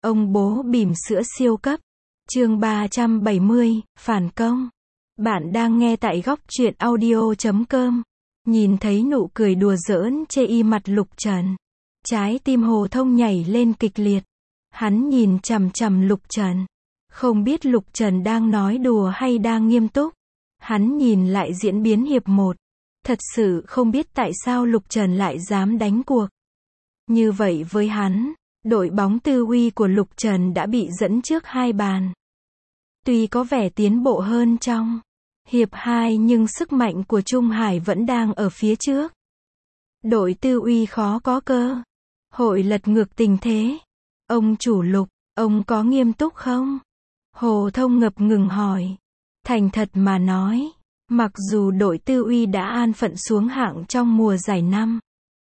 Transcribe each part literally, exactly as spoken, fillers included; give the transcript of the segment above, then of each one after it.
Ông bố bỉm sữa siêu cấp. Chương ba trăm bảy mươi, phản công. Bạn đang nghe tại góc truyện audio chấm com. Nhìn thấy nụ cười đùa giỡn chê y mặt Lục Trần. Trái tim Hồ Thông nhảy lên kịch liệt. Hắn nhìn chằm chằm Lục Trần. Không biết Lục Trần đang nói đùa hay đang nghiêm túc. Hắn nhìn lại diễn biến hiệp một. Thật sự không biết tại sao Lục Trần lại dám đánh cuộc. Như vậy với hắn, đội bóng tư uy của Lục Trần đã bị dẫn trước hai bàn. Tuy có vẻ tiến bộ hơn trong hiệp hai nhưng sức mạnh của Trung Hải vẫn đang ở phía trước. Đội tư uy khó có cơ hội lật ngược tình thế. Ông chủ Lục, ông có nghiêm túc không? Hồ Thông ngập ngừng hỏi. Thành thật mà nói, mặc dù đội tư uy đã an phận xuống hạng trong mùa giải năm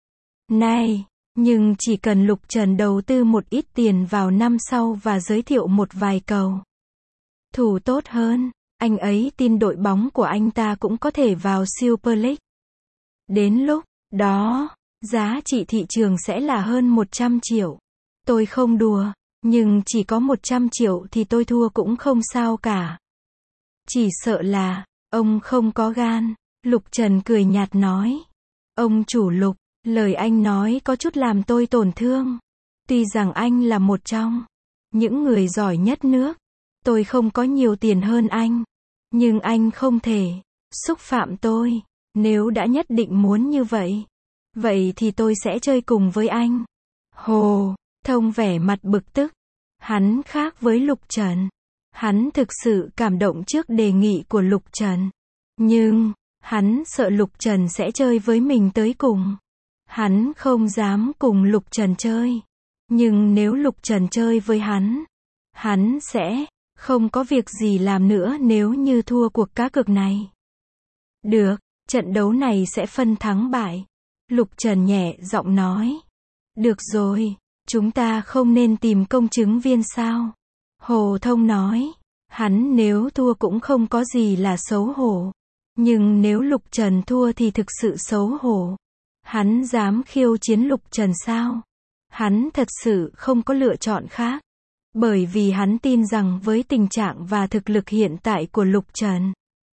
nay, nhưng chỉ cần Lục Trần đầu tư một ít tiền vào năm sau và giới thiệu một vài cầu thủ tốt hơn, anh ấy tin đội bóng của anh ta cũng có thể vào Super League. Đến lúc đó, giá trị thị trường sẽ là hơn một trăm triệu. Tôi không đùa, nhưng chỉ có một trăm triệu thì tôi thua cũng không sao cả. Chỉ sợ là, ông không có gan. Lục Trần cười nhạt nói. Ông chủ Lục, lời anh nói có chút làm tôi tổn thương. Tuy rằng anh là một trong những người giỏi nhất nước. Tôi không có nhiều tiền hơn anh. Nhưng anh không thể xúc phạm tôi. Nếu đã nhất định muốn như vậy, vậy thì tôi sẽ chơi cùng với anh. Hồ Thông vẻ mặt bực tức. Hắn khác với Lục Trần. Hắn thực sự cảm động trước đề nghị của Lục Trần. Nhưng, hắn sợ Lục Trần sẽ chơi với mình tới cùng. Hắn không dám cùng Lục Trần chơi. Nhưng nếu Lục Trần chơi với hắn, hắn sẽ không có việc gì làm nữa nếu như thua cuộc cá cược này. Được, trận đấu này sẽ phân thắng bại. Lục Trần nhẹ giọng nói. Được rồi, chúng ta không nên tìm công chứng viên sao? Hồ Thông nói. Hắn nếu thua cũng không có gì là xấu hổ. Nhưng nếu Lục Trần thua thì thực sự xấu hổ. Hắn dám khiêu chiến Lục Trần sao? Hắn thật sự không có lựa chọn khác. Bởi vì hắn tin rằng với tình trạng và thực lực hiện tại của Lục Trần,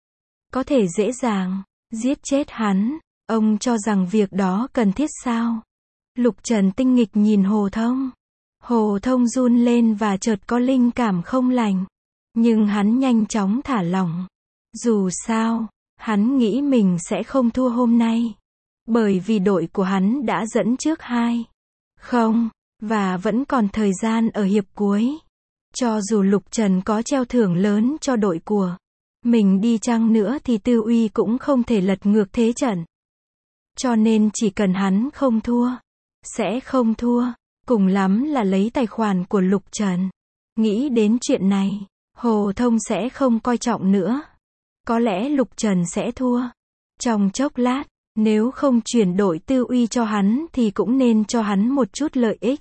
có thể dễ dàng giết chết hắn. Ông cho rằng việc đó cần thiết sao? Lục Trần tinh nghịch nhìn Hồ Thông. Hồ Thông run lên và chợt có linh cảm không lành. Nhưng hắn nhanh chóng thả lỏng. Dù sao, hắn nghĩ mình sẽ không thua hôm nay. Bởi vì đội của hắn đã dẫn trước hai không, và vẫn còn thời gian ở hiệp cuối. Cho dù Lục Trần có treo thưởng lớn cho đội của mình đi chăng nữa thì tư uy cũng không thể lật ngược thế trận. Cho nên chỉ cần hắn không thua, sẽ không thua, cùng lắm là lấy tài khoản của Lục Trần. Nghĩ đến chuyện này, Hồ Thông sẽ không coi trọng nữa. Có lẽ Lục Trần sẽ thua. Trong chốc lát, nếu không chuyển đổi tư uy cho hắn thì cũng nên cho hắn một chút lợi ích.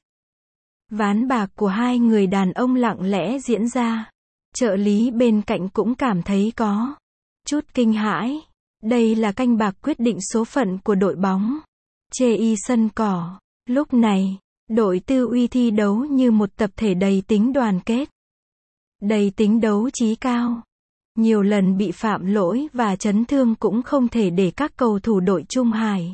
Ván bạc của hai người đàn ông lặng lẽ diễn ra. Trợ lý bên cạnh cũng cảm thấy có chút kinh hãi. Đây là canh bạc quyết định số phận của đội bóng chê y sân cỏ. Lúc này, đội tư uy thi đấu như một tập thể đầy tính đoàn kết, đầy tính đấu trí cao. Nhiều lần bị phạm lỗi và chấn thương cũng không thể để các cầu thủ đội Trung Hải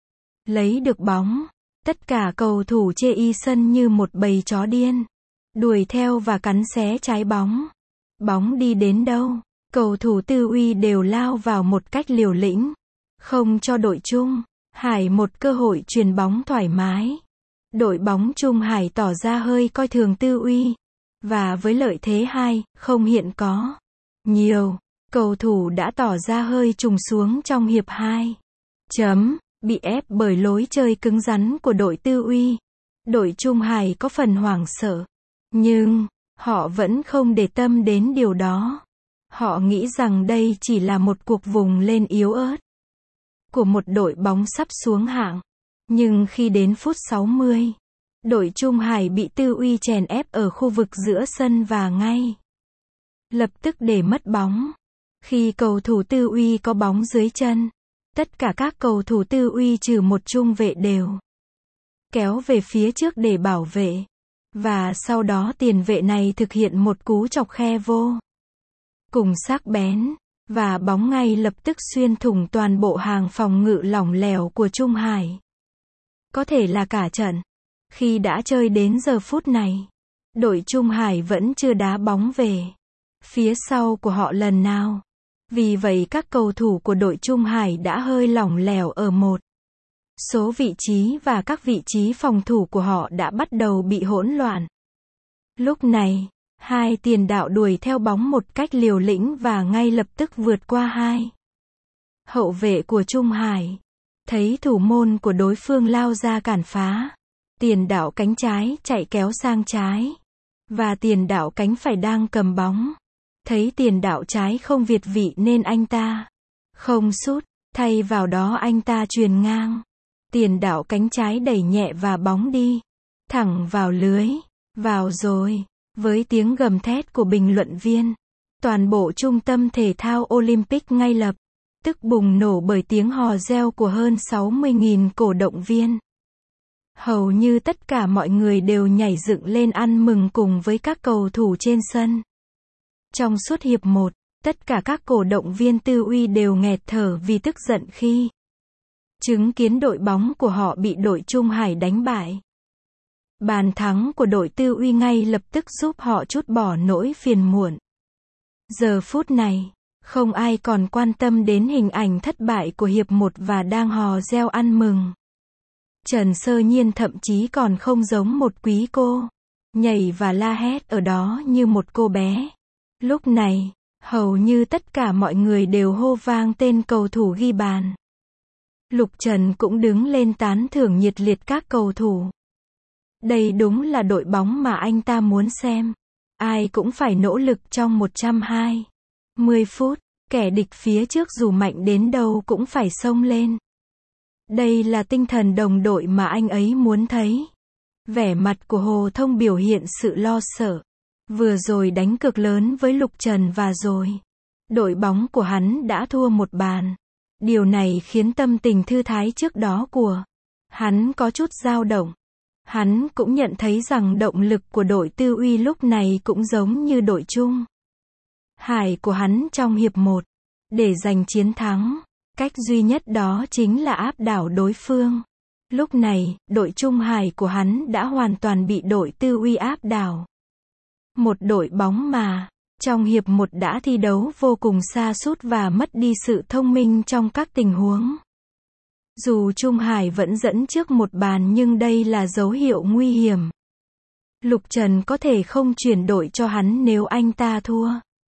lấy được bóng. Tất cả cầu thủ chê y sân như một bầy chó điên, đuổi theo và cắn xé trái bóng. Bóng đi đến đâu, cầu thủ tư uy đều lao vào một cách liều lĩnh, không cho đội Trung Hải một cơ hội chuyền bóng thoải mái. Đội bóng Trung Hải tỏ ra hơi coi thường tư uy, và với lợi thế hai không hiện có nhiều, cầu thủ đã tỏ ra hơi trùng xuống trong hiệp hai. Chấm, bị ép bởi lối chơi cứng rắn của đội tư uy. Đội Trung Hải có phần hoảng sợ, nhưng họ vẫn không để tâm đến điều đó. Họ nghĩ rằng đây chỉ là một cuộc vùng lên yếu ớt của một đội bóng sắp xuống hạng. Nhưng khi đến phút sáu mươi, đội Trung Hải bị tư uy chèn ép ở khu vực giữa sân và ngay lập tức để mất bóng. Khi cầu thủ tư uy có bóng dưới chân, tất cả các cầu thủ tư uy trừ một trung vệ đều kéo về phía trước để bảo vệ. Và sau đó tiền vệ này thực hiện một cú chọc khe vô cùng sắc bén, và bóng ngay lập tức xuyên thủng toàn bộ hàng phòng ngự lỏng lẻo của Trung Hải. Có thể là cả trận. Khi đã chơi đến giờ phút này, đội Trung Hải vẫn chưa đá bóng về phía sau của họ lần nào. Vì vậy các cầu thủ của đội Trung Hải đã hơi lỏng lẻo ở một số vị trí và các vị trí phòng thủ của họ đã bắt đầu bị hỗn loạn. Lúc này, hai tiền đạo đuổi theo bóng một cách liều lĩnh và ngay lập tức vượt qua hai hậu vệ của Trung Hải. Thấy thủ môn của đối phương lao ra cản phá, tiền đạo cánh trái chạy kéo sang trái, và tiền đạo cánh phải đang cầm bóng. Thấy tiền đạo trái không việt vị nên anh ta không sút, thay vào đó anh ta chuyền ngang. Tiền đạo cánh trái đẩy nhẹ và bóng đi thẳng vào lưới. Vào rồi. Với tiếng gầm thét của bình luận viên, toàn bộ trung tâm thể thao Olympic ngay lập tức bùng nổ bởi tiếng hò reo của hơn sáu mươi nghìn cổ động viên. Hầu như tất cả mọi người đều nhảy dựng lên ăn mừng cùng với các cầu thủ trên sân. Trong suốt hiệp một, tất cả các cổ động viên Tư Uy đều nghẹt thở vì tức giận khi chứng kiến đội bóng của họ bị đội Trung Hải đánh bại. Bàn thắng của đội Tư Uy ngay lập tức giúp họ trút bỏ nỗi phiền muộn. Giờ phút này, không ai còn quan tâm đến hình ảnh thất bại của hiệp một và đang hò reo ăn mừng. Trần Sơ Nhiên thậm chí còn không giống một quý cô, nhảy và la hét ở đó như một cô bé. Lúc này, hầu như tất cả mọi người đều hô vang tên cầu thủ ghi bàn. Lục Trần cũng đứng lên tán thưởng nhiệt liệt các cầu thủ. Đây đúng là đội bóng mà anh ta muốn xem. Ai cũng phải nỗ lực trong một trăm hai mươi phút, kẻ địch phía trước dù mạnh đến đâu cũng phải xông lên. Đây là tinh thần đồng đội mà anh ấy muốn thấy. Vẻ mặt của Hồ Thông biểu hiện sự lo sợ. Vừa rồi đánh cược lớn với Lục Trần và rồi đội bóng của hắn đã thua một bàn. Điều này khiến tâm tình thư thái trước đó của hắn có chút dao động. Hắn cũng nhận thấy rằng động lực của đội Tư Uy lúc này cũng giống như đội Trung Hải của hắn trong hiệp một. Để giành chiến thắng, cách duy nhất đó chính là áp đảo đối phương. Lúc này, đội Trung Hải của hắn đã hoàn toàn bị đội Tư Uy áp đảo. Một đội bóng mà, trong hiệp một đã thi đấu vô cùng sa sút và mất đi sự thông minh trong các tình huống. Dù Trung Hải vẫn dẫn trước một bàn nhưng đây là dấu hiệu nguy hiểm. Lục Trần có thể không chuyển đội cho hắn nếu anh ta thua.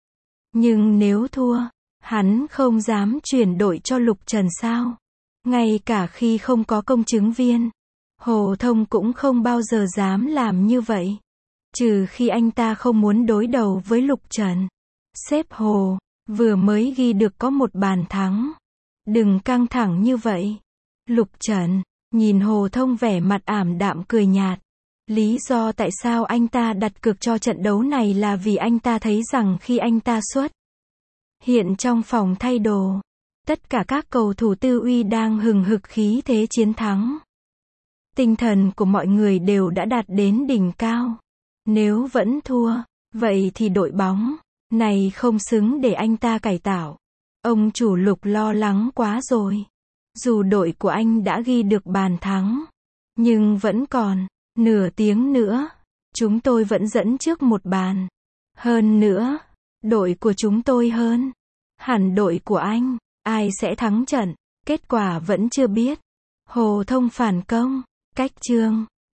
Nhưng nếu thua, hắn không dám chuyển đội cho Lục Trần sao? Ngay cả khi không có công chứng viên, Hồ Thông cũng không bao giờ dám làm như vậy. Trừ khi anh ta không muốn đối đầu với Lục Trần. Sếp Hồ, vừa mới ghi được có một bàn thắng. Đừng căng thẳng như vậy. Lục Trần, nhìn Hồ Thông vẻ mặt ảm đạm cười nhạt. Lý do tại sao anh ta đặt cược cho trận đấu này là vì anh ta thấy rằng khi anh ta xuất hiện trong phòng thay đồ, tất cả các cầu thủ Tư Uy đang hừng hực khí thế chiến thắng. Tinh thần của mọi người đều đã đạt đến đỉnh cao. Nếu vẫn thua, vậy thì đội bóng này không xứng để anh ta cải tạo. Ông chủ Lục lo lắng quá rồi. Dù đội của anh đã ghi được bàn thắng, nhưng vẫn còn nửa tiếng nữa, chúng tôi vẫn dẫn trước một bàn. Hơn nữa, đội của chúng tôi hơn hẳn đội của anh. Ai sẽ thắng trận? Kết quả vẫn chưa biết. Hồ Thông phản công. Cách chương